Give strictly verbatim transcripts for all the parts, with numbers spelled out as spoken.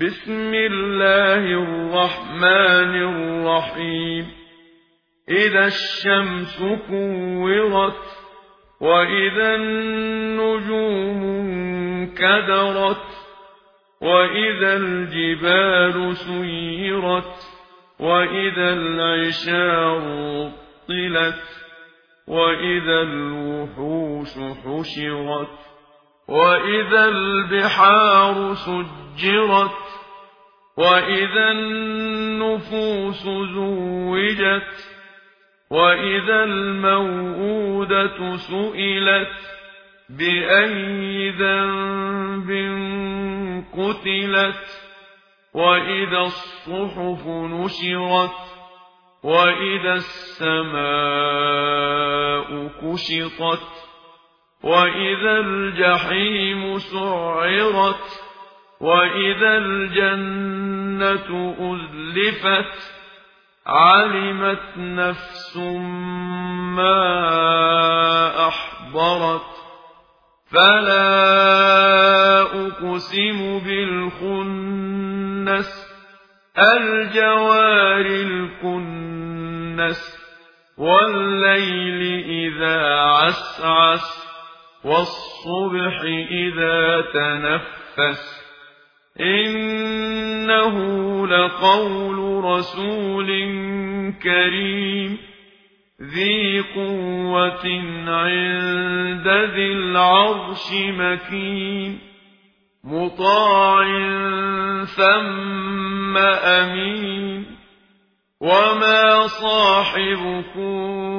بسم الله الرحمن الرحيم إذا الشمس كورت وإذا النجوم انكدرت وإذا الجبال سيرت وإذا العشار عطلت وإذا الوحوش حشرت وإذا البحار سجرت وإذا النفوس زوجت وإذا الموءودة سئلت بأي ذنب قتلت وإذا الصحف نشرت وإذا السماء كشطت وإذا الجحيم سعرت وإذا الجنة أزلفت علمت نفس ما أحضرت فلا أقسم بالخنس الجوار الكنس والليل إذا عسعس والصبح إذا تنفس إنه لقول رسول كريم ذي قوة عند ذي العرش مكين مطاع ثم أمين وما صاحبكم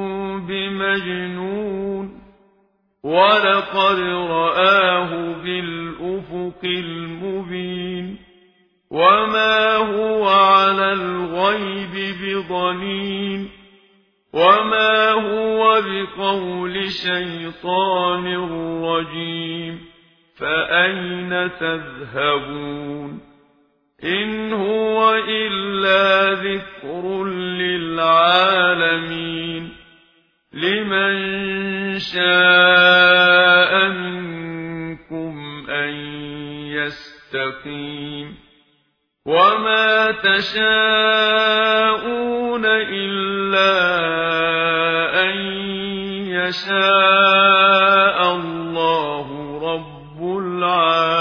بمجنون ولقد رآه بالأفق المبين وما هو على الغيب بضنين وما هو بقول شيطان رجيم فأين تذهبون إن هو إلا ذكر للعالمين لمن شاء منكم أن يستقيم وما تشاءون إلا أن يشاء الله رب العالمين.